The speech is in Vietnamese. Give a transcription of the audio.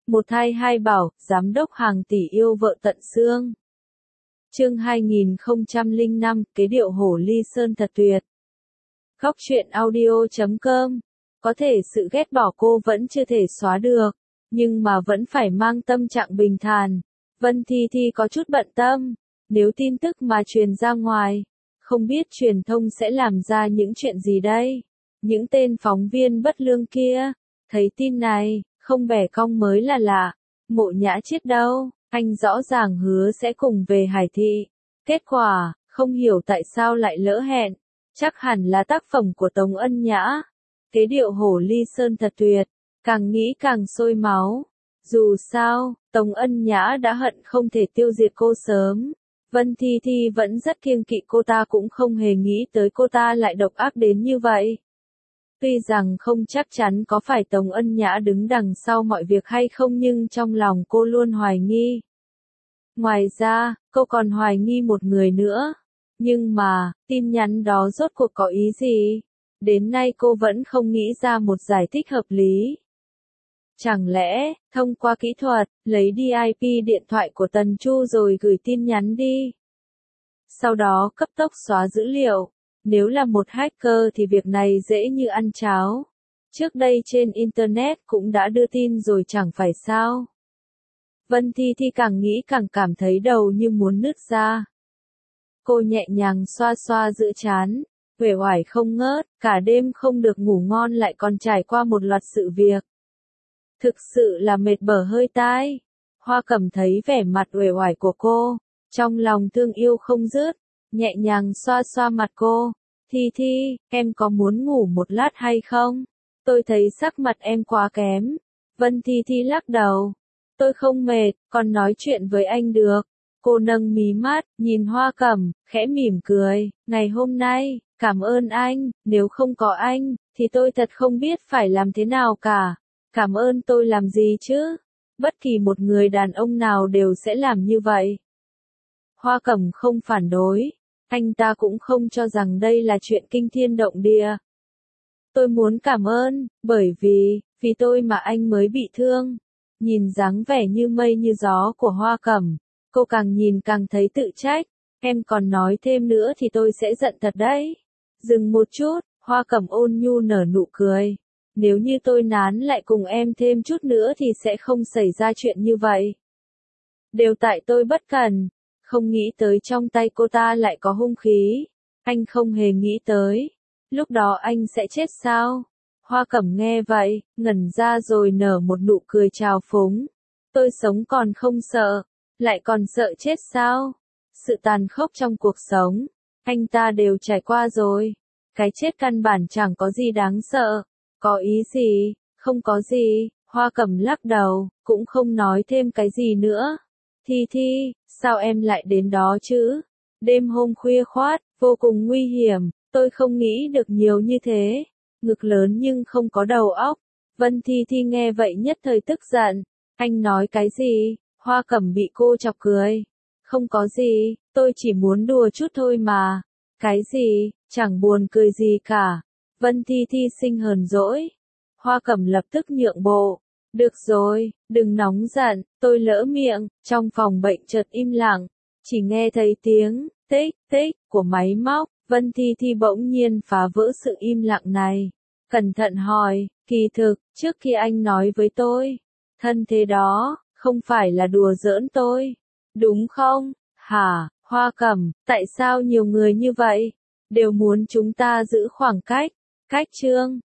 Một thai hai bảo, giám đốc hàng tỷ yêu vợ tận xương. Chương 2005, kế điệu hổ ly sơn thật tuyệt. Góc truyện audio.com. Có thể sự ghét bỏ cô vẫn chưa thể xóa được, nhưng mà vẫn phải mang tâm trạng bình thản. Vân Thi Thi có chút bận tâm, nếu tin tức mà truyền ra ngoài, không biết truyền thông sẽ làm ra những chuyện gì đây. Những tên phóng viên bất lương kia, thấy tin này, không bẻ cong mới là lạ. Mộ Nhã Chiết đâu, anh rõ ràng hứa sẽ cùng về Hải Thị. Kết quả, không hiểu tại sao lại lỡ hẹn. Chắc hẳn là tác phẩm của Tống Ân Nhã. Kế điệu hổ ly sơn thật tuyệt, càng nghĩ càng sôi máu. Dù sao, Tống Ân Nhã đã hận không thể tiêu diệt cô sớm. Vân Thi Thi vẫn rất kiêng kỵ cô ta, cũng không hề nghĩ tới cô ta lại độc ác đến như vậy. Tuy rằng không chắc chắn có phải Tống Ân Nhã đứng đằng sau mọi việc hay không, nhưng trong lòng cô luôn hoài nghi. Ngoài ra, cô còn hoài nghi một người nữa. Nhưng mà, tin nhắn đó rốt cuộc có ý gì? Đến nay cô vẫn không nghĩ ra một giải thích hợp lý. Chẳng lẽ, thông qua kỹ thuật, lấy đi IP điện thoại của Tần Chu rồi gửi tin nhắn đi. Sau đó cấp tốc xóa dữ liệu. Nếu là một hacker thì việc này dễ như ăn cháo. Trước đây trên Internet cũng đã đưa tin rồi chẳng phải sao. Vân Thi Thi càng nghĩ càng cảm thấy đầu như muốn nứt ra. Cô nhẹ nhàng xoa xoa giữa trán, uể oải không ngớt, cả đêm không được ngủ ngon lại còn trải qua một loạt sự việc. Thực sự là mệt bở hơi tai. Hoa Cẩm thấy vẻ mặt uể oải của cô, trong lòng thương yêu không dứt, nhẹ nhàng xoa xoa mặt cô. Thi Thi, em có muốn ngủ một lát hay không? Tôi thấy sắc mặt em quá kém. Vân Thi Thi lắc đầu. Tôi không mệt, còn nói chuyện với anh được. Cô nâng mí mắt, nhìn Hoa Cẩm, khẽ mỉm cười. Ngày hôm nay, cảm ơn anh, nếu không có anh, thì tôi thật không biết phải làm thế nào cả. Cảm ơn tôi làm gì chứ? Bất kỳ một người đàn ông nào đều sẽ làm như vậy. Hoa Cẩm không phản đối. Anh ta cũng không cho rằng đây là chuyện kinh thiên động địa. Tôi muốn cảm ơn, bởi vì tôi mà anh mới bị thương. Nhìn dáng vẻ như mây như gió của Hoa Cẩm, cô càng nhìn càng thấy tự trách. Em còn nói thêm nữa thì tôi sẽ giận thật đấy. Dừng một chút, Hoa Cẩm ôn nhu nở nụ cười. Nếu như tôi nán lại cùng em thêm chút nữa thì sẽ không xảy ra chuyện như vậy. Đều tại tôi bất cẩn. Không nghĩ tới trong tay cô ta lại có hung khí. Anh không hề nghĩ tới. Lúc đó anh sẽ chết sao? Hoa Cẩm nghe vậy, ngẩn ra rồi nở một nụ cười trào phúng. Tôi sống còn không sợ, lại còn sợ chết sao? Sự tàn khốc trong cuộc sống, anh ta đều trải qua rồi. Cái chết căn bản chẳng có gì đáng sợ. Có ý gì? Không có gì. Hoa Cẩm lắc đầu, cũng không nói thêm cái gì nữa. Thi Thi, sao em lại đến đó chứ? Đêm hôm khuya khoát, vô cùng nguy hiểm, tôi không nghĩ được nhiều như thế. Ngực lớn nhưng không có đầu óc. Vân Thi Thi nghe vậy nhất thời tức giận. Anh nói cái gì? Hoa Cẩm bị cô chọc cười. Không có gì, tôi chỉ muốn đùa chút thôi mà. Cái gì, chẳng buồn cười gì cả. Vân Thi Thi sinh hờn dỗi. Hoa Cẩm lập tức nhượng bộ. Được rồi, đừng nóng giận, tôi lỡ miệng. Trong phòng bệnh chợt im lặng, chỉ nghe thấy tiếng tích tích của máy móc. Vân Thi Thi bỗng nhiên phá vỡ sự im lặng này. Cẩn thận hỏi, kỳ thực, trước khi anh nói với tôi, thân thế đó, không phải là đùa giỡn tôi, đúng không? Hả, Hoa Cẩm, tại sao nhiều người như vậy, đều muốn chúng ta giữ khoảng cách? Cách chương